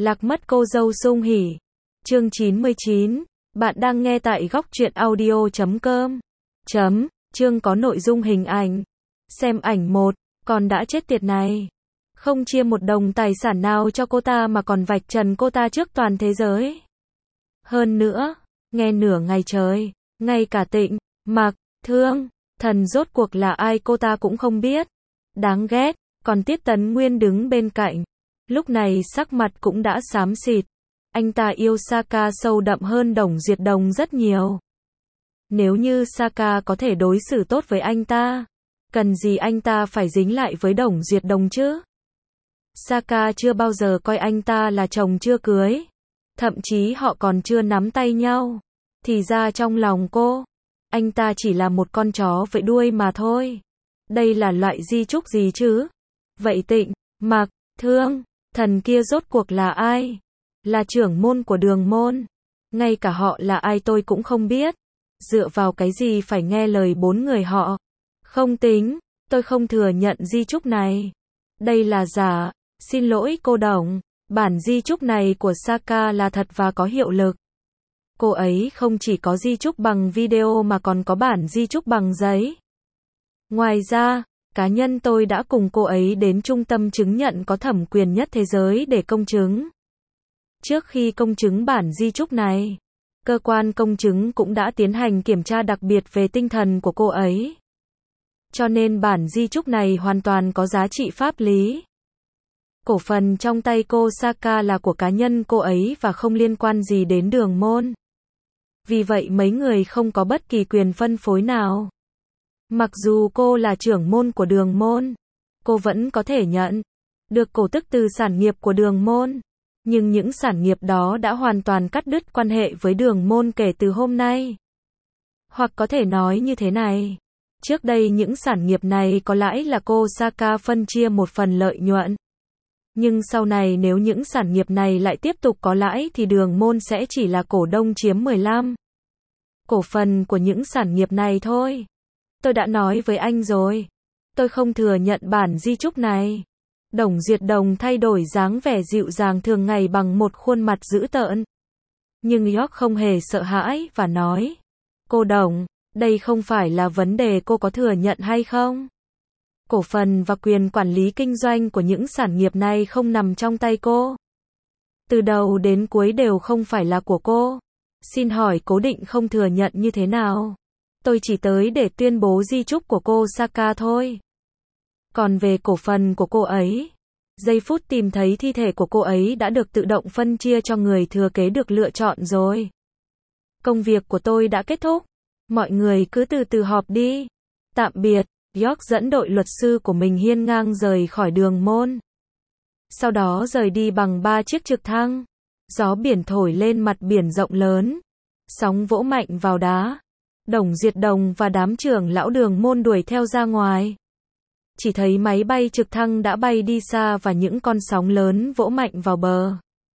Lạc mất cô dâu sung hỉ. Chương 99. Bạn đang nghe tại góc truyện audio.com. Chương có nội dung hình ảnh. Xem ảnh 1. Con đã chết tiệt này. Không chia một đồng tài sản nào cho cô ta mà còn vạch trần cô ta trước toàn thế giới. Hơn nữa, nghe nửa ngày trời, ngay cả Tịnh, Mặc, Thương, Thần rốt cuộc là ai cô ta cũng không biết. Đáng ghét, còn Tiết Tấn Nguyên đứng bên cạnh. Lúc này sắc mặt cũng đã xám xịt. Anh ta yêu Saka sâu đậm hơn Đồng Diệt Đồng rất nhiều. Nếu như Saka có thể đối xử tốt với anh ta, cần gì anh ta phải dính lại với Đồng Diệt Đồng chứ? Saka chưa bao giờ coi anh ta là chồng chưa cưới. Thậm chí họ còn chưa nắm tay nhau. Thì ra trong lòng cô, anh ta chỉ là một con chó vẫy đuôi mà thôi. Đây là loại di chúc gì chứ? Vậy Tịnh, Mặc, Thương, Thần kia rốt cuộc là ai? Là trưởng môn của Đường môn. Ngay cả họ là ai tôi cũng không biết. Dựa vào cái gì phải nghe lời bốn người họ? Không tính, tôi không thừa nhận di chúc này. Đây là giả. Xin lỗi cô Đồng. Bản di chúc này của Saka là thật và có hiệu lực. Cô ấy không chỉ có di chúc bằng video mà còn có bản di chúc bằng giấy. Ngoài ra, cá nhân tôi đã cùng cô ấy đến trung tâm chứng nhận có thẩm quyền nhất thế giới để công chứng. Trước khi công chứng bản di chúc này, cơ quan công chứng cũng đã tiến hành kiểm tra đặc biệt về tinh thần của cô ấy. Cho nên bản di chúc này hoàn toàn có giá trị pháp lý. Cổ phần trong tay cô Saka là của cá nhân cô ấy và không liên quan gì đến Đường môn. Vì vậy mấy người không có bất kỳ quyền phân phối nào. Mặc dù cô là trưởng môn của Đường môn, cô vẫn có thể nhận được cổ tức từ sản nghiệp của Đường môn. Nhưng những sản nghiệp đó đã hoàn toàn cắt đứt quan hệ với Đường môn kể từ hôm nay. Hoặc có thể nói như thế này. Trước đây những sản nghiệp này có lãi là cô Saka phân chia một phần lợi nhuận. Nhưng sau này nếu những sản nghiệp này lại tiếp tục có lãi thì Đường môn sẽ chỉ là cổ đông chiếm 15% cổ phần của những sản nghiệp này thôi. Tôi đã nói với anh rồi. Tôi không thừa nhận bản di chúc này. Đồng Diệt Đồng thay đổi dáng vẻ dịu dàng thường ngày bằng một khuôn mặt dữ tợn. Nhưng York không hề sợ hãi và nói. Cô Đồng, đây không phải là vấn đề cô có thừa nhận hay không. Cổ phần và quyền quản lý kinh doanh của những sản nghiệp này không nằm trong tay cô. Từ đầu đến cuối đều không phải là của cô. Xin hỏi cố định không thừa nhận như thế nào? Tôi chỉ tới để tuyên bố di chúc của cô Saka thôi. Còn về cổ phần của cô ấy, giây phút tìm thấy thi thể của cô ấy đã được tự động phân chia cho người thừa kế được lựa chọn rồi. Công việc của tôi đã kết thúc. Mọi người cứ từ từ họp đi. Tạm biệt. York dẫn đội luật sư của mình hiên ngang rời khỏi Đường môn. Sau đó rời đi bằng 3 chiếc trực thăng. Gió biển thổi lên mặt biển rộng lớn. Sóng vỗ mạnh vào đá. Đồng Diệt Đồng và đám trưởng lão Đường môn đuổi theo ra ngoài. Chỉ thấy máy bay trực thăng đã bay đi xa và những con sóng lớn vỗ mạnh vào bờ.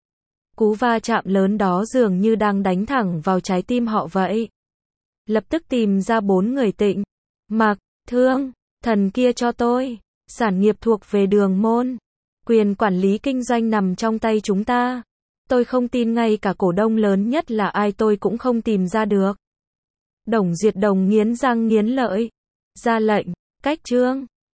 Cú va chạm lớn đó dường như đang đánh thẳng vào trái tim họ vậy. Lập tức tìm ra 4 người Tịnh, Mặc, Thương, Thần kia cho tôi. Sản nghiệp thuộc về Đường môn. Quyền quản lý kinh doanh nằm trong tay chúng ta. Tôi không tin ngay cả cổ đông lớn nhất là ai tôi cũng không tìm ra được. Đồng Diệt Đồng nghiến răng nghiến lợi. Ra lệnh, cách trương.